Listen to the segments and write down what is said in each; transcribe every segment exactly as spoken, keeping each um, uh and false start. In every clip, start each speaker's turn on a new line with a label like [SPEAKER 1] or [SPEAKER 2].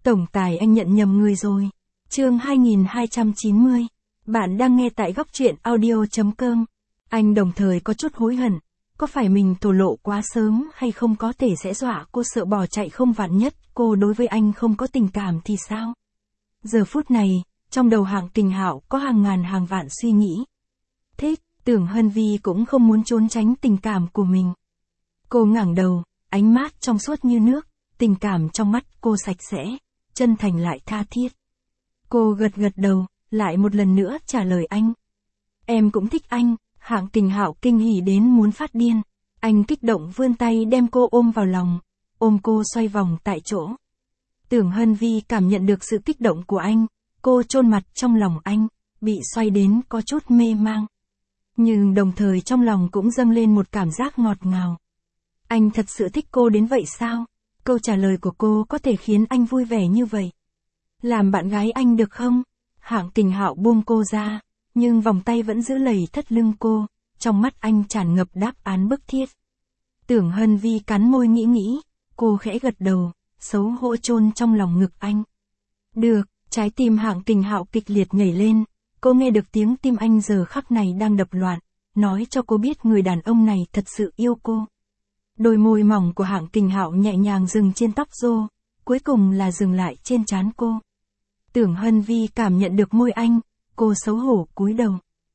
[SPEAKER 1] Tổng tài anh nhận nhầm người rồi. Chương hai nghìn hai trăm chín mươi. Bạn đang nghe tại góc truyện audio chấm com. Anh đồng thời có chút hối hận. Có phải mình thổ lộ quá sớm hay không, có thể sẽ dọa cô sợ bỏ chạy không, vạn nhất cô đối với anh không có tình cảm thì sao? Giờ phút này, trong đầu Hạng Kình Hạo có hàng ngàn hàng vạn suy nghĩ. Thích, Tưởng Hân Vi cũng không muốn trốn tránh tình cảm của mình. Cô ngẩng đầu, ánh mắt trong suốt như nước, tình cảm trong mắt cô sạch sẽ, chân thành lại tha thiết. Cô gật gật đầu, lại một lần nữa trả lời anh. Em cũng thích anh. Hạng Kình Hạo kinh hỉ đến muốn phát điên. Anh kích động vươn tay đem cô ôm vào lòng, ôm cô xoay vòng tại chỗ. Tưởng Hân Vi cảm nhận được sự kích động của anh, cô chôn mặt trong lòng anh, bị xoay đến có chút mê mang. Nhưng đồng thời trong lòng cũng dâng lên một cảm giác ngọt ngào. Anh thật sự thích cô đến vậy sao? Câu trả lời của cô có thể khiến anh vui vẻ như vậy. Làm bạn gái anh được không? Hạng Kình Hạo buông cô ra, nhưng vòng tay vẫn giữ lầy thắt lưng cô, trong mắt anh tràn ngập đáp án bức thiết. Tưởng Hân Vi cắn môi nghĩ nghĩ, cô khẽ gật đầu, xấu hổ chôn trong lòng ngực anh. Được, trái tim Hạng Kình Hạo kịch liệt nhảy lên, cô nghe được tiếng tim anh giờ khắc này đang đập loạn, nói cho cô biết người đàn ông này thật sự yêu cô. Đôi môi mỏng của Hạng Kình Hạo nhẹ nhàng dừng trên tóc rô, cuối cùng là dừng lại trên trán cô. Tưởng Hân Vi cảm nhận được môi anh, cô xấu hổ cúi đầu.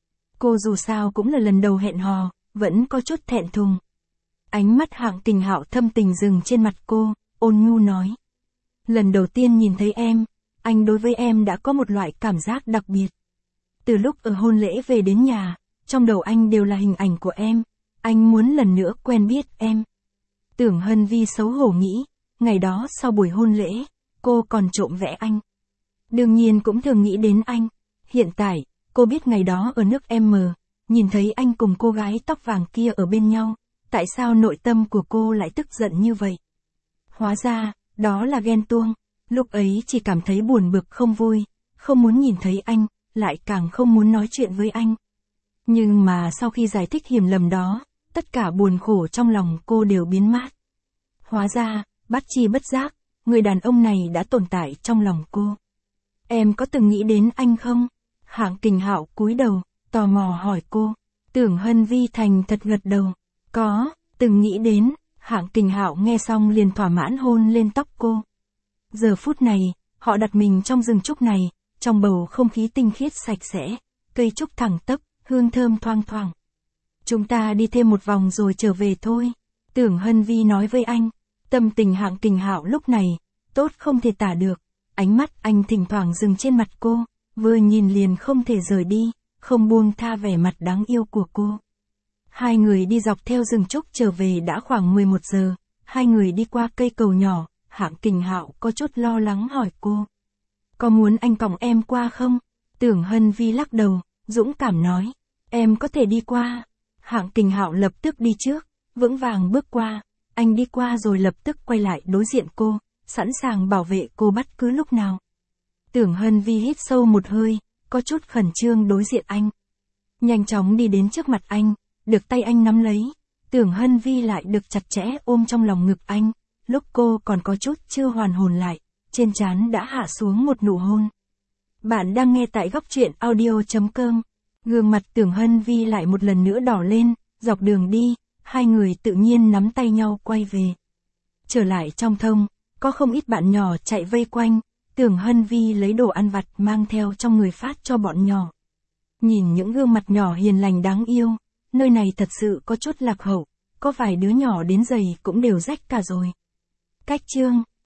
[SPEAKER 1] Cô dù sao cũng là lần đầu hẹn hò, vẫn có chút thẹn thùng. Ánh mắt Hạng Kình Hạo thâm tình dừng trên mặt cô, ôn nhu nói. Lần đầu tiên nhìn thấy em, anh đối với em đã có một loại cảm giác đặc biệt. Từ lúc ở hôn lễ về đến nhà, trong đầu anh đều là hình ảnh của em, anh muốn lần nữa quen biết em. Tưởng Hân Vi xấu hổ nghĩ, ngày đó sau buổi hôn lễ, cô còn trộm vẽ anh. Đương nhiên cũng thường nghĩ đến anh. Hiện tại, cô biết ngày đó ở nước M, nhìn thấy anh cùng cô gái tóc vàng kia ở bên nhau, tại sao nội tâm của cô lại tức giận như vậy? Hóa ra, đó là ghen tuông, lúc ấy chỉ cảm thấy buồn bực không vui, không muốn nhìn thấy anh, lại càng không muốn nói chuyện với anh. Nhưng mà sau khi giải thích hiểu lầm đó, tất cả buồn khổ trong lòng cô đều biến mất. Hóa ra, bất chi bất giác, người đàn ông này đã tồn tại trong lòng cô. Em có từng nghĩ đến anh không? Hạng Kình Hạo cúi đầu, tò mò hỏi cô. Tưởng Hân Vi thành thật gật đầu. Có, từng nghĩ đến. Hạng Kình Hạo nghe xong liền thỏa mãn hôn lên tóc cô. Giờ phút này, họ đặt mình trong rừng trúc này, trong bầu không khí tinh khiết sạch sẽ, cây trúc thẳng tắp, hương thơm thoang thoảng. Chúng ta đi thêm một vòng rồi trở về thôi. Tưởng Hân Vi nói với anh. Tâm tình Hạng Kình Hạo lúc này, tốt không thể tả được. Ánh mắt anh thỉnh thoảng dừng trên mặt cô, vừa nhìn liền không thể rời đi, không buông tha vẻ mặt đáng yêu của cô. Hai người đi dọc theo rừng trúc trở về đã khoảng mười một giờ, hai người đi qua cây cầu nhỏ, Hạng Kình Hạo có chút lo lắng hỏi cô. Có muốn anh cõng em qua không? Tưởng Hân Vi lắc đầu, dũng cảm nói, em có thể đi qua. Hạng Kình Hạo lập tức đi trước, vững vàng bước qua, anh đi qua rồi lập tức quay lại đối diện cô, sẵn sàng bảo vệ cô bất cứ lúc nào. Tưởng Hân Vi hít sâu một hơi, có chút khẩn trương đối diện anh. Nhanh chóng đi đến trước mặt anh, được tay anh nắm lấy. Tưởng Hân Vi lại được chặt chẽ ôm trong lòng ngực anh, lúc cô còn có chút chưa hoàn hồn lại, trên trán đã hạ xuống một nụ hôn. Bạn đang nghe tại góc truyện audio chấm com. Gương mặt Tưởng Hân Vi lại một lần nữa đỏ lên, dọc đường đi, hai người tự nhiên nắm tay nhau quay về. Trở lại trong thông, có không ít bạn nhỏ chạy vây quanh, Tưởng Hân Vi lấy đồ ăn vặt mang theo trong người phát cho bọn nhỏ. Nhìn những gương mặt nhỏ hiền lành đáng yêu, nơi này thật sự có chút lạc hậu, có vài đứa nhỏ đến giày cũng đều rách cả rồi. Cách chương